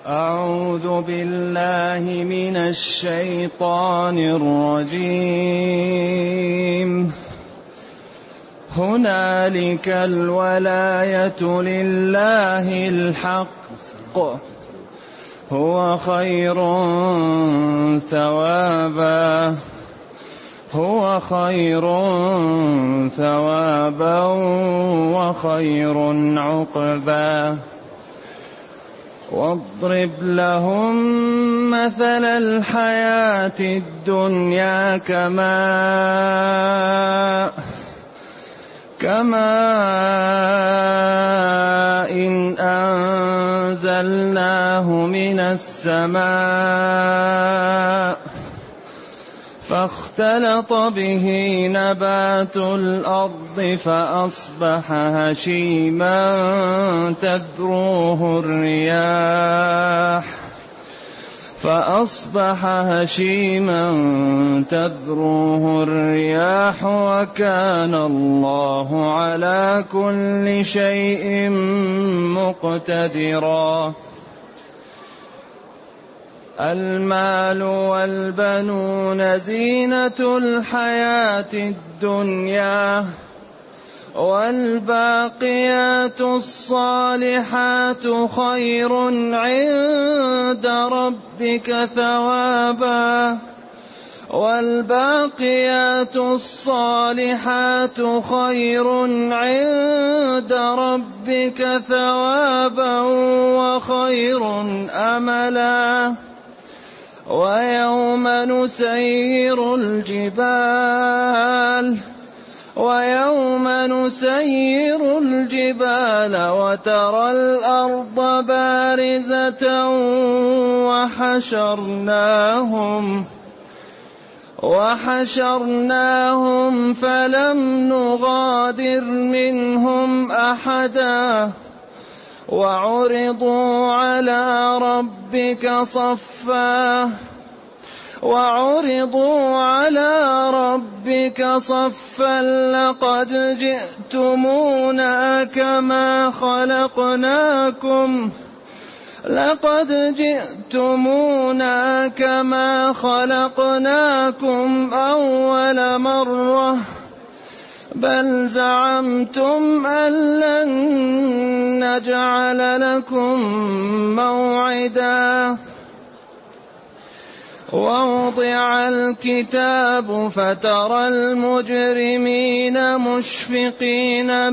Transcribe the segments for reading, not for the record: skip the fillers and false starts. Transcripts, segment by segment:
أعوذ بالله من الشيطان الرجيم. هنالك الولاية لله الحق، هو خير ثوابا وخير عقبا. واضرب لهم مثل الحياة الدنيا كماء إن أنزلناه من السماء فاختلط به نبات الأرض فأصبح هشيما تذروه الرياح وكان الله على كل شيء مقتدرا. المال والبنون زينة الحياة الدنيا، والباقيات الصالحات خير عند ربك ثوابا وخير أملا. ويوم نسير الجبال وترى الأرض بارزة وحشرناهم فلم نغادر منهم أحدا. وعرضوا على ربك صفا لقد جئتمونا كما خلقناكم أول مرة بل زعمتم أن لن نجعل لكم موعدا. ووضع الكتاب فترى المجرمين مشفقين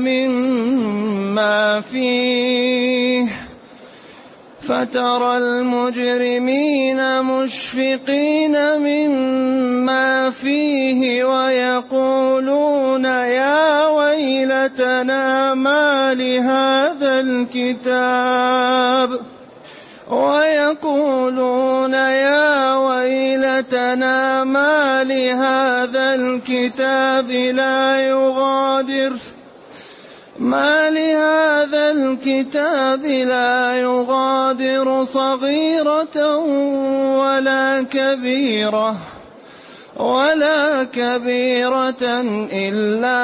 مما فيه ويقولون يا ويلتنا ما لهذا الكتاب لا يغادر صغيرة ولا كبيرة إلا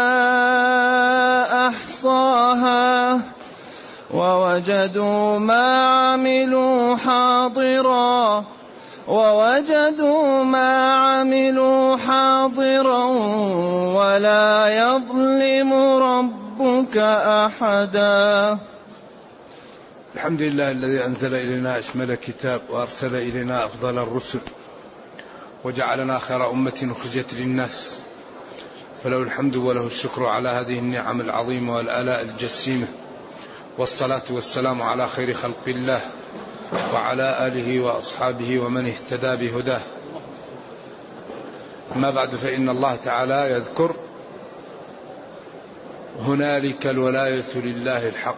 أحصاها ووجدوا ما عملوا حاضرا ولا يظلم ربك أحدا. الحمد لله الذي أنزل إلينا أشمل كتاب وأرسل إلينا أفضل الرسل وجعلنا خير أمة أخرجت للناس، فله الحمد وله الشكر على هذه النعم العظيمة والآلاء الجسيمة، والصلاة والسلام على خير خلق الله وعلى آله وأصحابه ومن اهتدى بهداه. أما بعد، فإن الله تعالى يذكر هنالك الولاية لله الحق.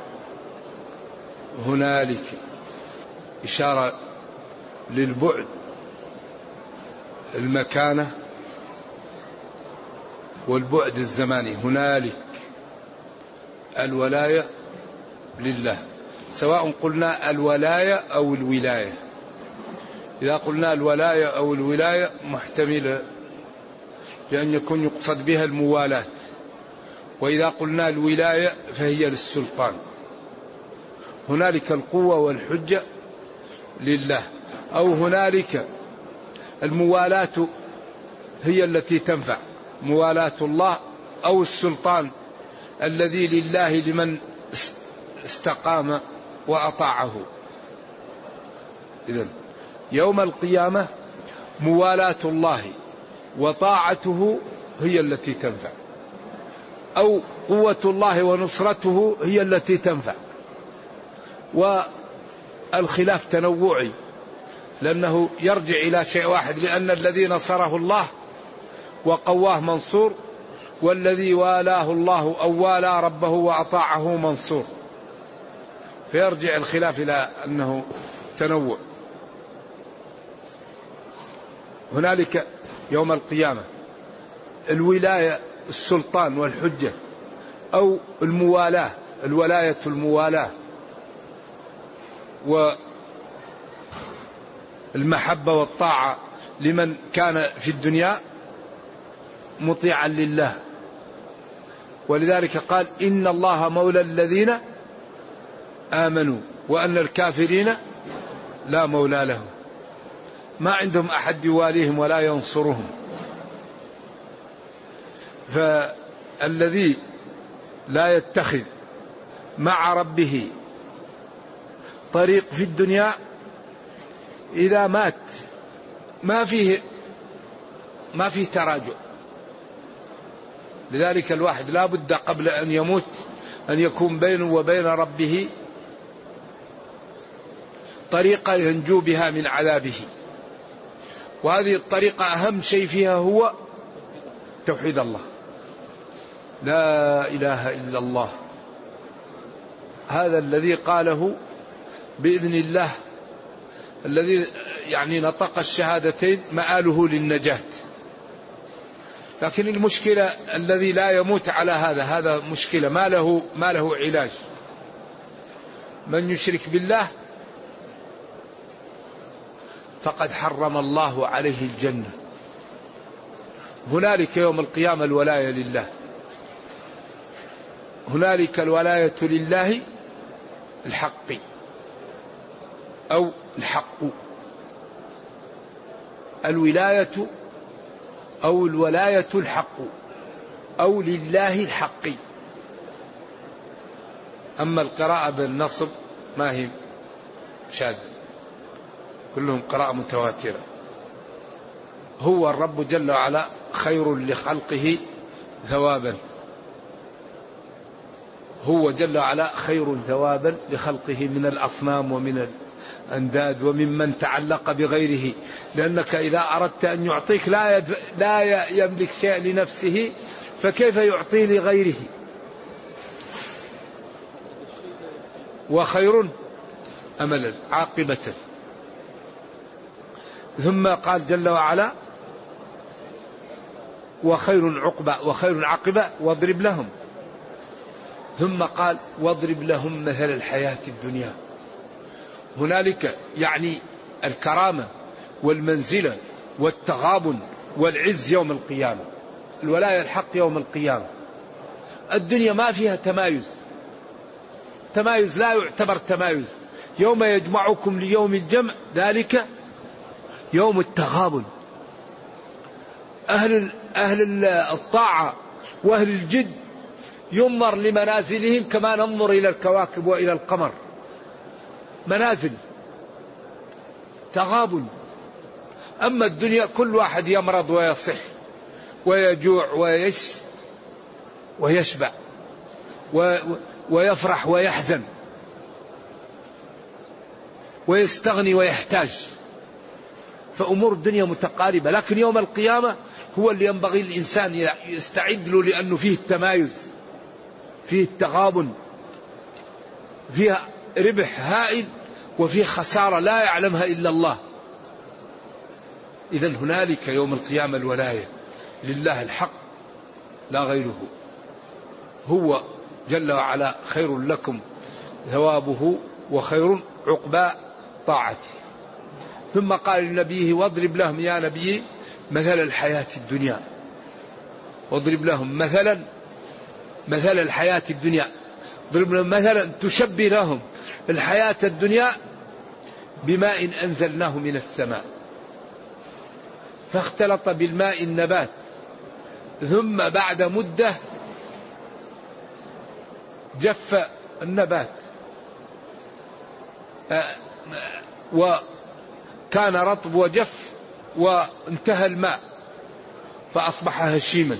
هنالك إشارة للبعد، المكانة والبعد الزماني. هنالك الولاية لله، سواء قلنا الولاية أو الولاية. إذا قلنا الولاية أو الولاية محتملة لأن يكون يقصد بها الموالاة، وإذا قلنا الولاية فهي للسلطان. هنالك القوة والحجة لله. أو هنالك الموالاة هي التي تنفع، موالاة الله، أو السلطان الذي لله لمن استقام وأطاعه. إذن يوم القيامة موالاة الله وطاعته هي التي تنفع، أو قوة الله ونصرته هي التي تنفع. والخلاف تنوعي، لأنه يرجع إلى شيء واحد، لأن الذي نصره الله وقواه منصور، والذي والاه الله أو والى ربه وأطاعه منصور، فيرجع الخلاف إلى أنه تنوع. هنالك يوم القيامة الولاية، السلطان والحجة، أو الموالاة، الولاية الموالاة والمحبة والطاعة لمن كان في الدنيا مطيعا لله. ولذلك قال إن الله مولى الذين آمنوا وأن الكافرين لا مولى لهم، ما عندهم أحد يواليهم ولا ينصرهم. فالذي لا يتخذ مع ربه طريق في الدنيا إذا مات ما فيه تراجع. لذلك الواحد لا بد قبل أن يموت أن يكون بينه وبين ربه طريقة ينجو بها من عذابه، وهذه الطريقة أهم شيء فيها هو توحيد الله، لا إله إلا الله. هذا الذي قاله بإذن الله، الذي يعني نطق الشهادتين مآله للنجاة. لكن المشكلة الذي لا يموت على هذا مشكلة ما له علاج. من يشرك بالله فقد حرم الله عليه الجنة. هنالك يوم القيامة الولاية لله، هنالك الولاية لله الحق أو الحق، الولاية أو الولاية الحق أو لله الحق. أما القراءة بالنصب ما هي شاذة، كلهم قراءة متواترة. هو الرب جل وعلا خير لخلقه ثوابا، هو جل وعلا خير ثوابا لخلقه من الأصنام ومن الأنداد وممن تعلق بغيره. لأنك إذا أردت أن يعطيك لا يملك شيء لنفسه، فكيف يعطي لغيره؟ وخير أملا عاقبة. ثم قال جل وعلا وخير عقبة وخير عاقبة واضرب لهم. ثم قال واضرب لهم مثل الحياة الدنيا. هنالك يعني الكرامة والمنزلة والتغابن والعز يوم القيامة، الولاية الحق يوم القيامة. الدنيا ما فيها تمايز لا يعتبر تمايز. يوم يجمعكم ليوم الجمع ذلك يوم التغابن. أهل الطاعة وأهل الجد ينظر لمنازلهم كما ننظر إلى الكواكب وإلى القمر، منازل تغابن. أما الدنيا كل واحد يمرض ويصح ويجوع ويشبع ويفرح ويحزن ويستغني ويحتاج، فأمور الدنيا متقاربة. لكن يوم القيامة هو اللي ينبغي الإنسان يستعد له، لأنه فيه التمايز، فيه التغابن، فيه ربح هائل وفيه خسارة لا يعلمها إلا الله. إذن هنالك يوم القيامة الولاية لله الحق لا غيره، هو جل وعلا خير لكم ثوابه وخير عقبى طاعته. ثم قال لنبيه واضرب لهم يا نبي مثل الحياة الدنيا. واضرب لهم مثل الحياة الدنيا، اضرب لهم مثلا تشبه لهم الحياة الدنيا بماء أنزلناه من السماء فاختلط بالماء النبات، ثم بعد مدة جف النبات وكان رطب وجف وانتهى الماء فأصبح هشيما.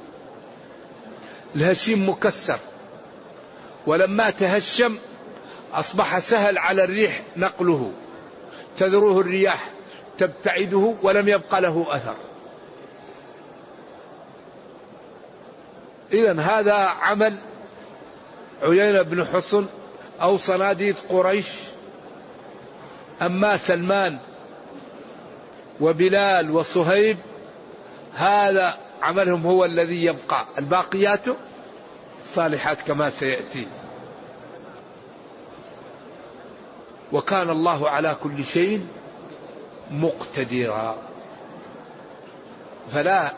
الهشيم مكسر، ولما تهشم أصبح سهل على الريح نقله، تذروه الرياح تبتعده ولم يبقى له أثر. إذن هذا عمل عيينة بن حصن أو صناديد قريش. أما سلمان وبلال وصهيب هذا عملهم هو الذي يبقى، الباقيات صالحات كما سيأتي. وكان الله على كل شيء مقتدرا، فلا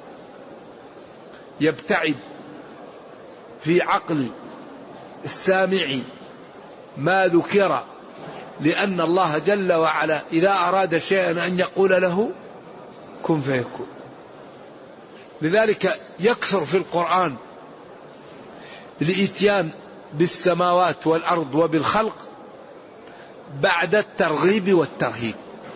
يبتعد في عقل السامع ما ذكر، لأن الله جل وعلا إذا أراد شيئا أن يقول له كن فيكون. لذلك يكثر في القرآن الإتيان بالسماوات والأرض وبالخلق بعد الترغيب والترهيب.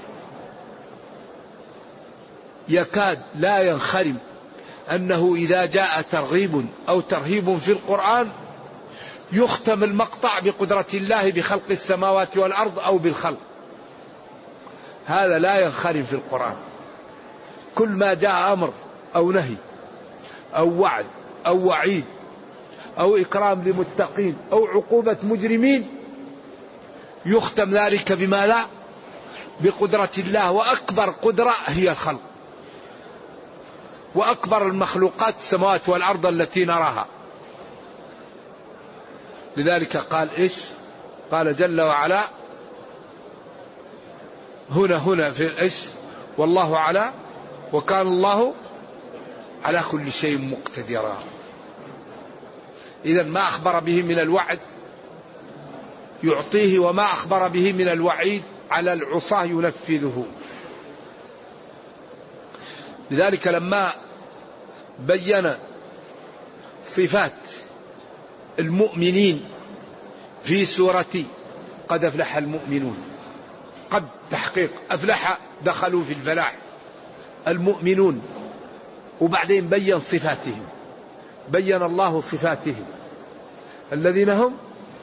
يكاد لا ينخرم أنه إذا جاء ترغيب أو ترهيب في القرآن يختم المقطع بقدرة الله بخلق السماوات والأرض أو بالخلق. هذا لا ينخرم في القرآن. كل ما جاء أمر أو نهي أو وعد أو وعيد أو إكرام لمتقين أو عقوبة مجرمين يختم ذلك بما لا بقدرة الله، وأكبر قدرة هي الخلق، وأكبر المخلوقات السماوات والأرض التي نراها. لذلك قال إيش؟ قال جل وعلا هنا في إيش؟ والله على وكان الله على كل شيء مقتدرا. إذن ما أخبر به من الوعد يعطيه، وما أخبر به من الوعيد على العصاة ينفذه. لذلك لما بين صفات المؤمنين في سورة قد أفلح المؤمنون، قد تحقيق أفلح دخلوا في الفلاح المؤمنون، وبعدين بين صفاتهم، بين الله صفاتهم: الذين هم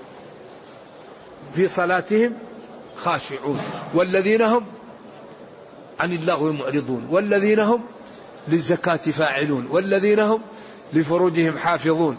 في صلاتهم خاشعون، والذين هم عن اللغو معرضون، والذين هم للزكاة فاعلون، والذين هم لفروجهم حافظون.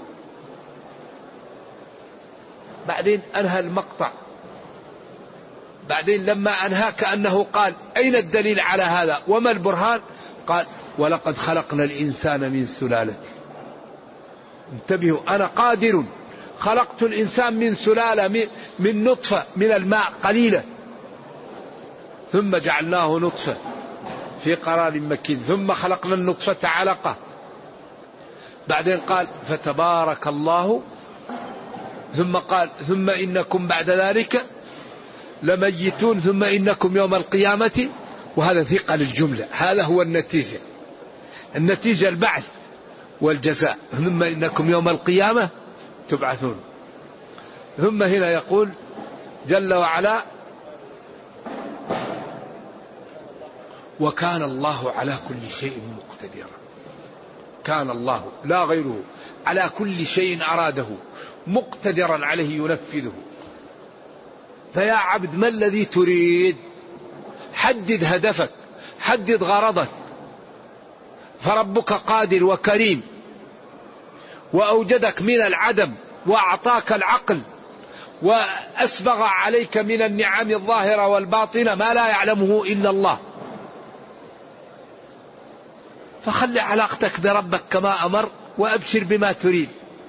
بعدين أنهى المقطع، بعدين لما أنهى كأنه قال أين الدليل على هذا وما البرهان؟ قال ولقد خلقنا الإنسان من سلالة. انتبهوا، أنا قادر، خلقت الإنسان من سلالة، من نطفة من الماء قليلة، ثم جعلناه نطفة في قرار مكين، ثم خلقنا النطفة علقة. بعدين قال فتبارك الله، ثم قال ثم إنكم بعد ذلك لميتون، ثم إنكم يوم القيامة، وهذا ثقل الجملة، هذا هو النتيجة، النتيجة البعث والجزاء، ثم إنكم يوم القيامة تبعثون. ثم هنا يقول جل وعلا وكان الله على كل شيء مقتدرا. كان الله لا غيره على كل شيء أراده مقتدرا عليه ينفذه. فيا عبد ما الذي تريد؟ حدد هدفك، حدد غرضك، فربك قادر وكريم، وأوجدك من العدم وأعطاك العقل، وأسبغ عليك من النعم الظاهرة والباطنة ما لا يعلمه إلا الله. فخلي علاقتك بربك كما أمر وأبشر بما تريد.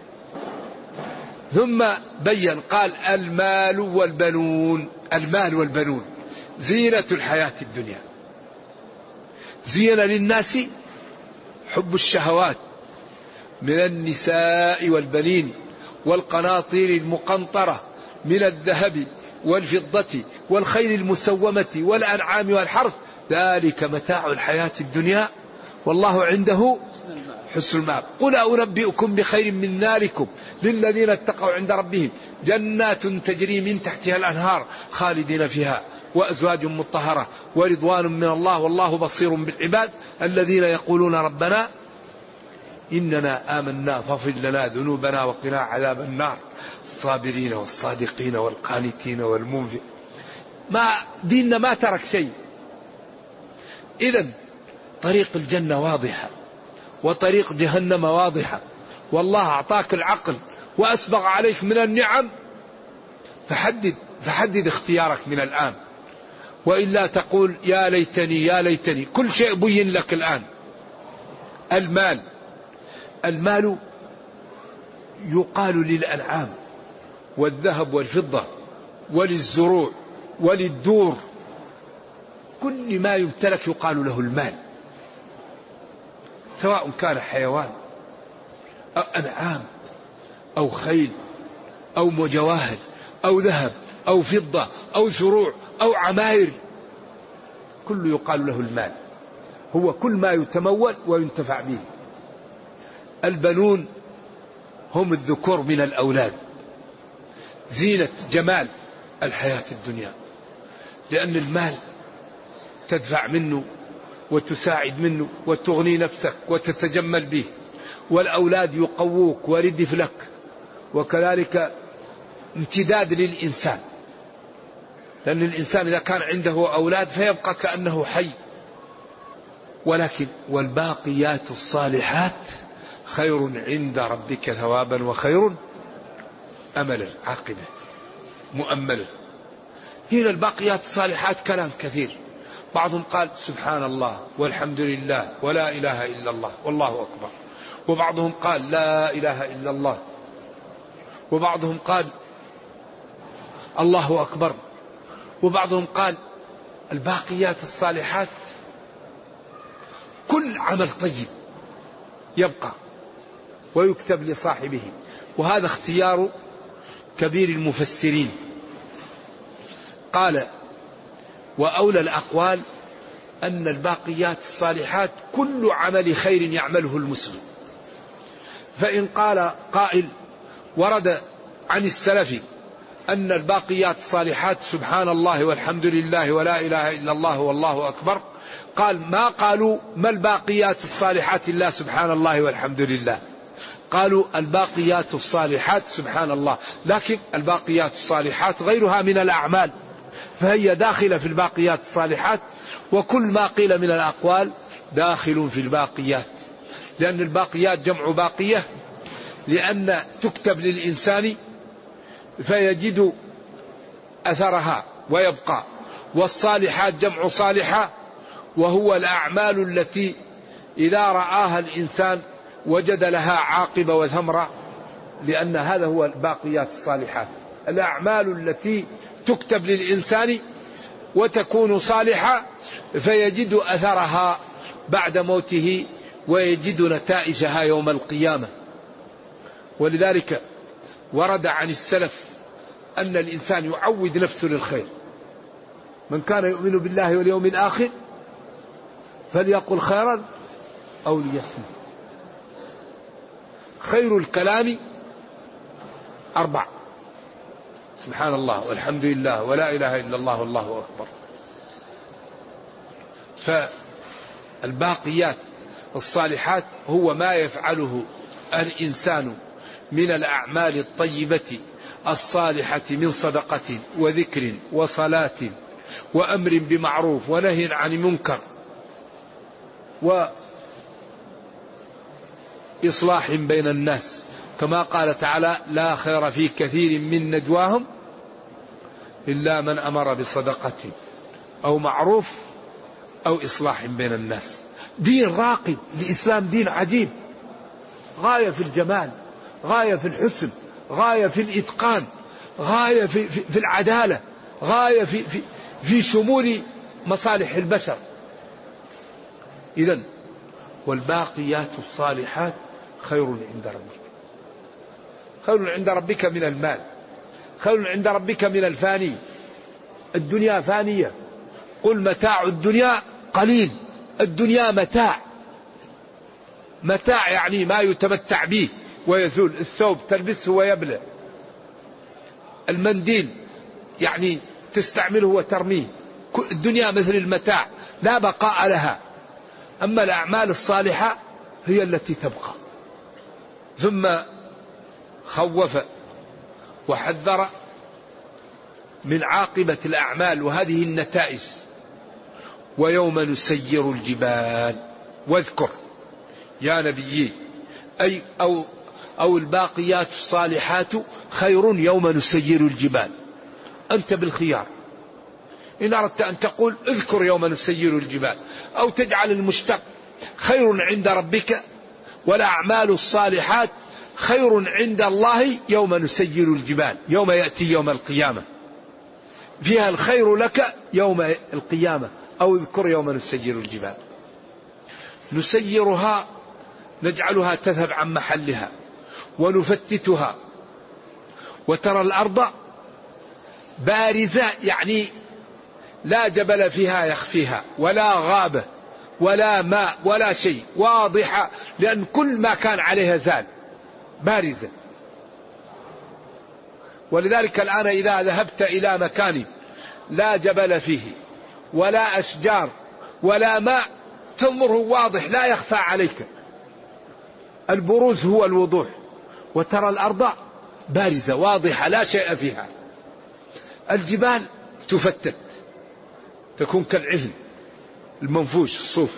ثم بين قال المال والبنون، المال والبنون زينة الحياة الدنيا. زين للناس حب الشهوات من النساء والبنين والقناطير المقنطرة من الذهب والفضة والخيل المسومة والأنعام والحرث ذلك متاع الحياة الدنيا والله عنده حسن المآب. قل أنبئكم بخير من ذلكم للذين اتقوا عند ربهم جنات تجري من تحتها الأنهار خالدين فيها وأزواج مطهرة ورضوان من الله والله بصير بالعباد الذين يقولون ربنا إننا آمنا فاغفر لنا ذنوبنا وقنا عذاب النار الصابرين والصادقين والقانتين والمنفق. ما ديننا ما ترك شيء. إذن طريق الجنة واضحة وطريق جهنم واضحة، والله أعطاك العقل وأسبغ عليك من النعم، فحدد اختيارك من الآن، وإلا تقول يا ليتني يا ليتني. كل شيء بين لك الآن. المال يقال للأنعام والذهب والفضة وللزروع وللدور، كل ما يمتلك يقال له المال، سواء كان حيوان أو أنعام أو خيل أو مجواهر أو ذهب أو فضة أو زروع أو عماير، كل يقال له المال، هو كل ما يتمول وينتفع به. البنون هم الذكور من الأولاد، زينة جمال الحياة الدنيا، لأن المال تدفع منه وتساعد منه وتغني نفسك وتتجمل به، والأولاد يقووك وردف لك، وكذلك امتداد للإنسان، لأن الإنسان إذا كان عنده أولاد فيبقى كأنه حي. ولكن والباقيات الصالحات خير عند ربك ثوابا وخير أملا عاقبة مؤملا. هنا الباقيات الصالحات كلام كثير، بعضهم قال سبحان الله والحمد لله ولا إله إلا الله والله أكبر، وبعضهم قال لا إله إلا الله، وبعضهم قال الله أكبر، وبعضهم قال الباقيات الصالحات كل عمل طيب يبقى ويكتب لصاحبه. وهذا اختيار كبير المفسرين. قال وأولى الأقوال أن الباقيات الصالحات كل عمل خير يعمله المسلم. فإن قال قائل ورد عن السلف أن الباقيات الصالحات سبحان الله والحمد لله ولا إله إلا الله والله أكبر، قال ما قالوا ما الباقيات الصالحات إلا سبحان الله والحمد لله، قالوا الباقيات الصالحات سبحان الله، لكن الباقيات الصالحات غيرها من الأعمال، فهي داخلة في الباقيات الصالحات، وكل ما قيل من الأقوال داخل في الباقيات، لأن الباقيات جمع باقية، لأن تكتب للإنسان فيجد أثرها ويبقى، والصالحات جمع صالحة، وهو الأعمال التي إذا رآها الإنسان وجد لها عاقبة وثمرة، لأن هذا هو الباقيات الصالحات، الأعمال التي تكتب للإنسان وتكون صالحة فيجد أثرها بعد موته ويجد نتائجها يوم القيامة. ولذلك ورد عن السلف أن الإنسان يعود نفسه للخير، من كان يؤمن بالله واليوم الآخر فليقل خيرا أو ليصمت. خير الكلام 4: سبحان الله والحمد لله ولا إله إلا الله والله أكبر. فالباقيات الصالحات هو ما يفعله الإنسان من الأعمال الطيبة الصالحة من صدقة وذكر وصلاة وأمر بمعروف ونهي عن منكر وإصلاح بين الناس، كما قال تعالى لا خير في كثير من نجواهم إلا من أمر بصدقة أو معروف أو إصلاح بين الناس. دين راقي، الإسلام دين عجيب، غاية في الجمال، غاية في الحسن، غاية في الإتقان، غاية في العدالة، غاية في شمول مصالح البشر. إذن والباقيات الصالحات خير عند ربك، خير عند ربك من المال، خير عند ربك من الفاني، الدنيا فانية. قل متاع الدنيا قليل. الدنيا متاع يعني ما يتمتع به ويزول. الثوب تلبسه ويبلى، المنديل يعني تستعمله وترميه. الدنيا مثل المتاع لا بقاء لها. أما الأعمال الصالحة هي التي تبقى. ثم خوف وحذر من عاقبة الأعمال وهذه النتائج. ويوم نسير الجبال. واذكر يا نبي أي أو الباقيات الصالحات خير يوم نسير الجبال. أنت بالخيار، إن أردت أن تقول اذكر يوم نسير الجبال، أو تجعل المشتق خير عند ربك والأعمال الصالحات خير عند الله يوم نسير الجبال. يوم يأتي يوم القيامة فيها الخير لك يوم القيامة. أو اذكر يوم نسير الجبال. نسيرها نجعلها تذهب عن محلها ونفتتها. وترى الأرض بارزة يعني لا جبل فيها يخفيها ولا غابة ولا ماء ولا شيء، واضحة لأن كل ما كان عليها زال، بارزة. ولذلك الآن إذا ذهبت إلى مكان لا جبل فيه ولا أشجار ولا ماء تنظره واضح لا يخفى عليك. البروز هو الوضوح. وترى الأرض بارزة واضحة لا شيء فيها. الجبال تفتت تكون كالعهن المنفوش الصوف،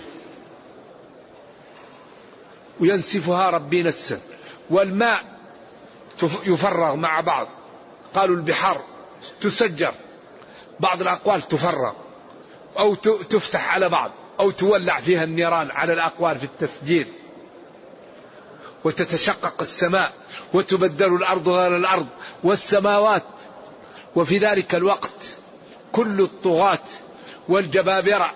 وينسفها ربي نسا. والماء يفرغ مع بعض. قالوا البحار تسجر، بعض الأقوال تفرغ أو تفتح على بعض أو تولع فيها النيران على الأقوال في التسجير. وتتشقق السماء وتبدل الأرض غير الأرض والسماوات. وفي ذلك الوقت كل الطغاة والجبابرة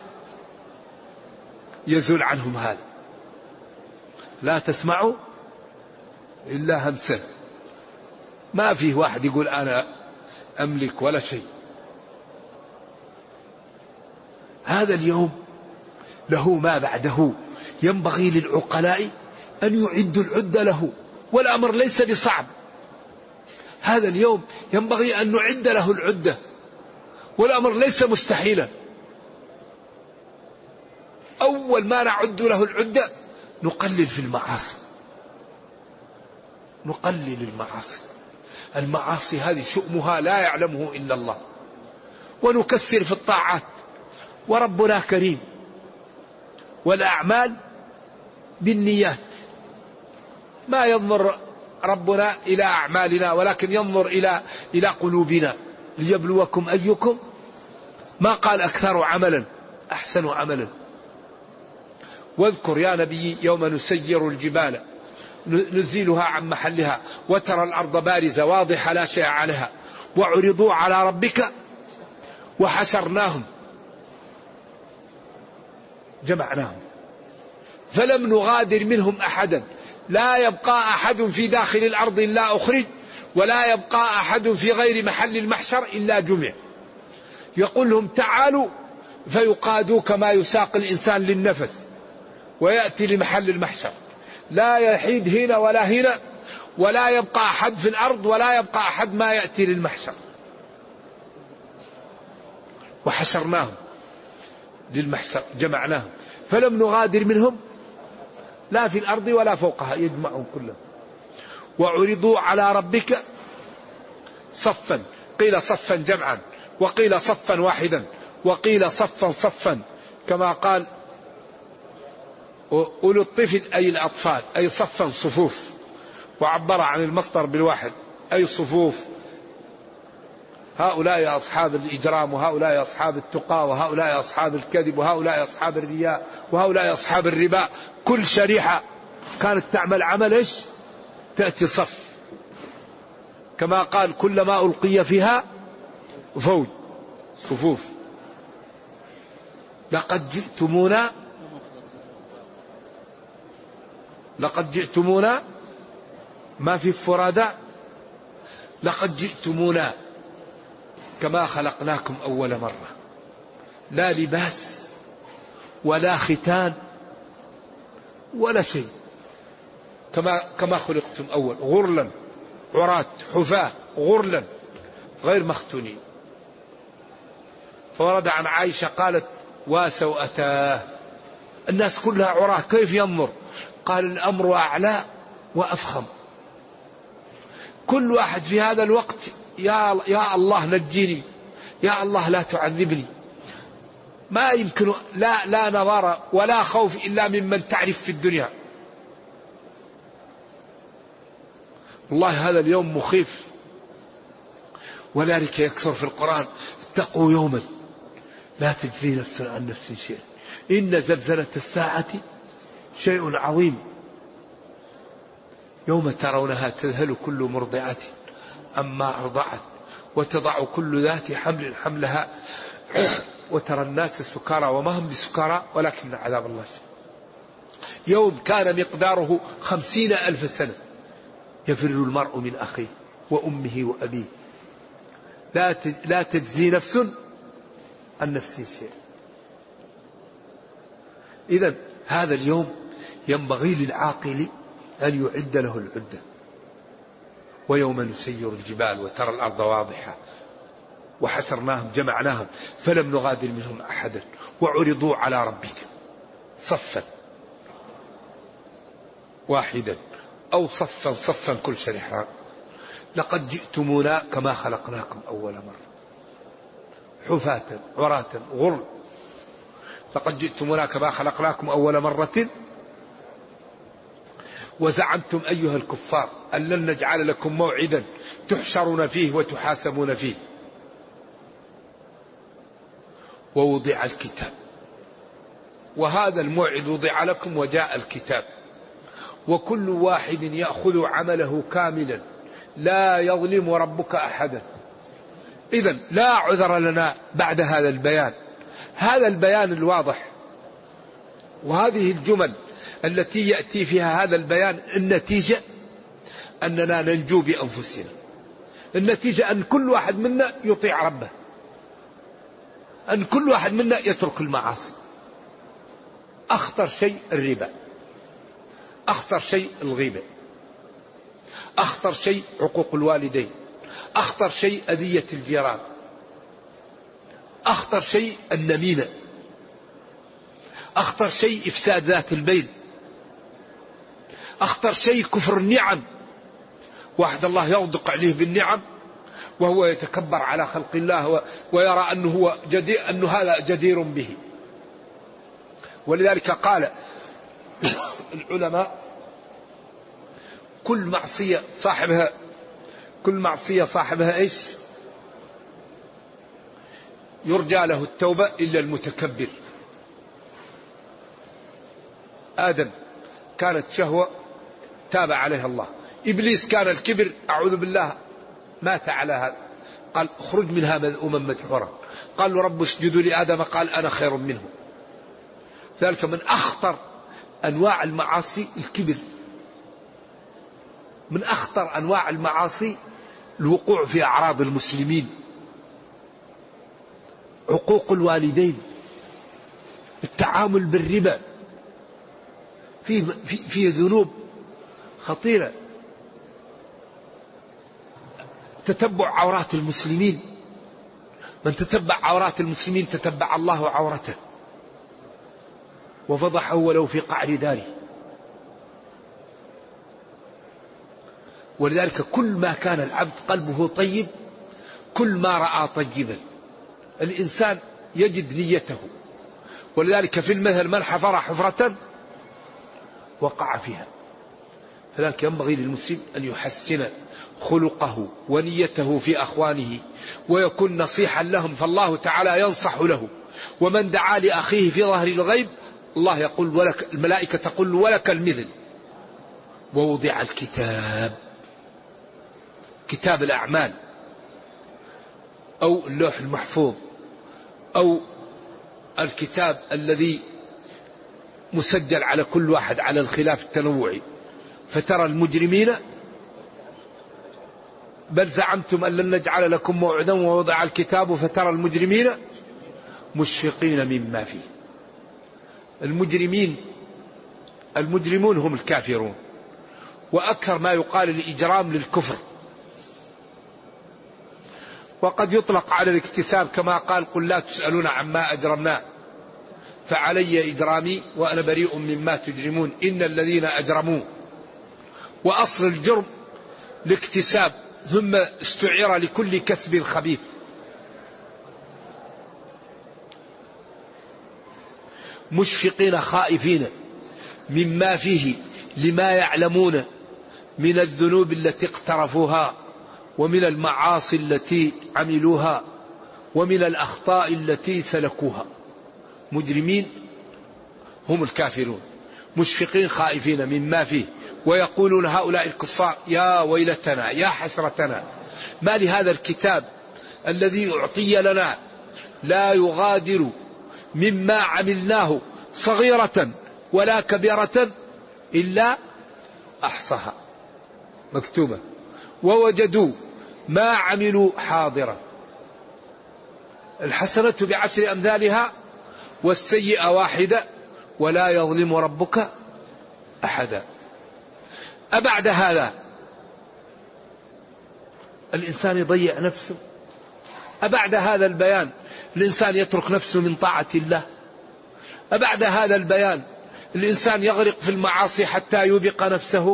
يزول عنهم هذا، لا تسمعوا إلا همسا. ما فيه واحد يقول أنا أملك ولا شيء. هذا اليوم له ما بعده. ينبغي للعقلاء أن يعدوا العدة له، والأمر ليس بصعب. هذا اليوم ينبغي أن نعد له العدة، والأمر ليس مستحيلا. أول ما نعد له العدة نقلل في المعاصي، نقلل المعاصي. المعاصي هذه شؤمها لا يعلمه إلا الله. ونكثر في الطاعات، وربنا كريم. والأعمال بالنيات. ما ينظر ربنا إلى أعمالنا ولكن ينظر إلى قلوبنا ليبلوكم أيكم، ما قال أكثر عملا أحسن عملا. واذكر يا نبي يوم نسير الجبال نزيلها عن محلها وترى الأرض بارزة واضحة لا شيء عليها وعرضوا على ربك وحشرناهم جمعناهم فلم نغادر منهم أحدا. لا يبقى أحد في داخل الأرض إلا أخرج، ولا يبقى أحد في غير محل المحشر إلا جمع. يقول لهم تعالوا فيقادوا كما يساق الإنسان للنفس ويأتي لمحل المحشر. لا يحيد هنا ولا هنا، ولا يبقى أحد في الأرض ولا يبقى أحد ما يأتي للمحشر. وحشرناهم للمحشر جمعناهم فلم نغادر منهم لا في الأرض ولا فوقها، يجمعهم كلهم. وعرضوا على ربك صفا، قيل صفا جمعا وقيل صفا واحدا وقيل صفا صفا، كما قال أولو الطفل أي الأطفال أي صفا صفوف، وعبر عن المصدر بالواحد أي صفوف. هؤلاء أصحاب الإجرام، وهؤلاء أصحاب التقى، وهؤلاء أصحاب الكذب، وهؤلاء أصحاب الرياء، وهؤلاء أصحاب الربا. كل شريحة كانت تعمل عمل إيش تأتي صف، كما قال كلما ألقي فيها فوج صفوف. لقد جئتمونا ما في فرادى، لقد جئتمونا كما خلقناكم أول مرة، لا لباس ولا ختان ولا شيء، كما خلقتم أول، غرلا عراة حفاة غرلا غير مختونين. فورد عن عائشة قالت وسوءتاه، الناس كلها عراة كيف ينظر؟ قال الأمر أعلى وأفخم، كل واحد في هذا الوقت يا الله نجيني، يا الله لا تعذبني، ما يمكن لا نظر ولا خوف إلا ممن تعرف في الدنيا. والله هذا اليوم مخيف، ولذلك يكثر في القرآن اتقوا يوما لا تجزي نفس عن نفس شيء إن زلزلة الساعة شيء عظيم يوم ترونها تذهل كل مرضعة عما أرضعت وتضع كل ذات حمل حملها وترى الناس سكارى وما هم بسكارى ولكن عذاب الله شديد. يوم كان مقداره 50,000 سنة يفر المرء من أخيه وأمه وأبيه لا تجزي نفس عن نفس شيء. إذن هذا اليوم ينبغي للعاقل أن يعد له العدة. ويوم نسير الجبال وترى الأرض واضحة وحشرناهم جمعناهم فلم نغادر منهم أحدا وعرضوا على ربك صفا واحدا أو صفا كل شريحة لقد جئتمونا كما خلقناكم أول مرة حفاة عراة غر لقد جئتمونا كما خلقناكم أول مرة وزعمتم أيها الكفار أن لن نجعل لكم موعدا تحشرون فيه وتحاسبون فيه. ووضع الكتاب، وهذا الموعد وضع لكم وجاء الكتاب، وكل واحد يأخذ عمله كاملا لا يظلم ربك أحدا. إذن لا عذر لنا بعد هذا البيان، هذا البيان الواضح وهذه الجمل التي يأتي فيها هذا البيان، النتيجة أننا ننجو بأنفسنا، النتيجة أن كل واحد منا يطيع ربه، أن كل واحد منا يترك المعاصي. أخطر شيء الربا، أخطر شيء الغيبة، أخطر شيء عقوق الوالدين، أخطر شيء أذية الجيران، أخطر شيء النميمة، أخطر شيء إفساد ذات البين، أخطر شيء كفر النعم. واحد الله يغدق عليه بالنعم وهو يتكبر على خلق الله ويرى أنه هذا جدير به. ولذلك قال العلماء كل معصية صاحبها إيش؟ يرجى له التوبة إلا المتكبر. آدم كانت شهوة تاب عليها الله، إبليس كان الكبر أعوذ بالله مات على هذا، قال اخرج منها مذءوما مدحورا، قال له رب اسجدوا لآدم قال أنا خير منه. ذلك من أخطر أنواع المعاصي الكبر، من أخطر أنواع المعاصي الوقوع في أعراض المسلمين، عقوق الوالدين، التعامل بالربا، في ذنوب خطيرة، تتبع عورات المسلمين، من تتبع عورات المسلمين تتبع الله عورته وفضحه ولو في قعر داره. ولذلك كل ما كان العبد قلبه طيب كل ما رأى طيبا الإنسان يجد نيته. ولذلك في المثل من حفر حفرة وقع فيها. فذلك ينبغي للمسلم أن يحسن خلقه ونيته في أخوانه ويكون نصيحا لهم، فالله تعالى ينصح له. ومن دعا لأخيه في ظهر الغيب الله يقول ولك، الملائكة تقول ولك المثل. ووضع الكتاب، كتاب الأعمال أو اللوح المحفوظ أو الكتاب الذي مسجل على كل واحد على الخلاف التنوعي. فترى المجرمين بل زعمتم أن لن نجعل لكم موعدا ووضع الكتاب فترى المجرمين مشفقين مما فيه. المجرمون هم الكافرون، وأكثر ما يقال الإجرام للكفر، وقد يطلق على الاكتساب كما قال قل لا تسألون عما أجرمنا فعلي إجرامي وأنا بريء مما تجرمون إن الذين أجرموا. وأصل الجرم الاكتساب ثم استعير لكل كسب خبيث. مشفقين خائفين مما فيه لما يعلمون من الذنوب التي اقترفوها ومن المعاصي التي عملوها ومن الأخطاء التي سلكوها. مجرمين هم الكافرون، مشفقين خائفين مما فيه، ويقولون هؤلاء الكفار يا ويلتنا يا حسرتنا ما لهذا الكتاب الذي أعطي لنا لا يغادر مما عملناه صغيرة ولا كبيرة إلا أحصاها مكتوبة ووجدوا ما عملوا حاضرا. الحسنة بعشر أمثالها والسيئة واحدة ولا يظلم ربك أحدا. أبعد هذا الإنسان يضيع نفسه؟ أبعد هذا البيان الإنسان يترك نفسه من طاعة الله؟ أبعد هذا البيان الإنسان يغرق في المعاصي حتى يوبق نفسه؟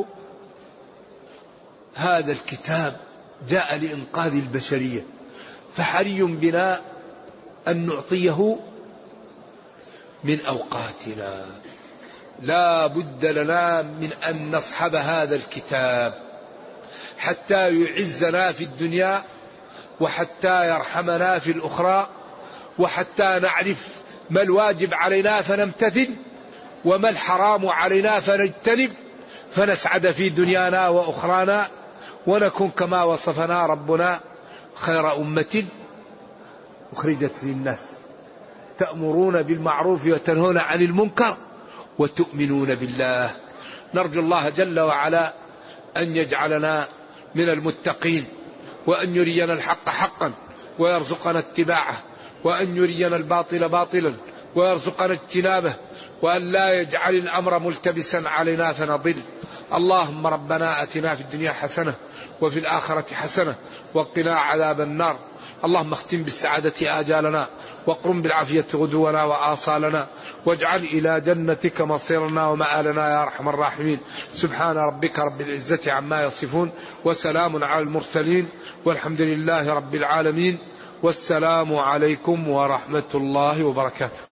هذا الكتاب جاء لإنقاذ البشرية، فحري بنا أن نعطيه من أوقاتنا. لا بد لنا من أن نصحب هذا الكتاب حتى يعزنا في الدنيا وحتى يرحمنا في الأخرى، وحتى نعرف ما الواجب علينا فنمتثل وما الحرام علينا فنجتنب، فنسعد في دنيانا وأخرانا ونكون كما وصفنا ربنا خير أمة أخرجت للناس تأمرون بالمعروف وتنهون عن المنكر وتؤمنون بالله. نرجو الله جل وعلا أن يجعلنا من المتقين، وأن يرينا الحق حقا ويرزقنا اتباعه، وأن يرينا الباطل باطلا ويرزقنا اجتنابه، وأن لا يجعل الأمر ملتبسا علينا فنضل. اللهم ربنا آتنا في الدنيا حسنة وفي الآخرة حسنة وقنا عذاب النار. اللهم اختم بالسعادة آجالنا واقرم بالعافية غدونا وآصالنا، واجعل إلى جنتك مصيرنا ومآلنا يا أرحم الراحمين. سبحان ربك رب العزة عما يصفون وسلام على المرسلين والحمد لله رب العالمين، والسلام عليكم ورحمة الله وبركاته.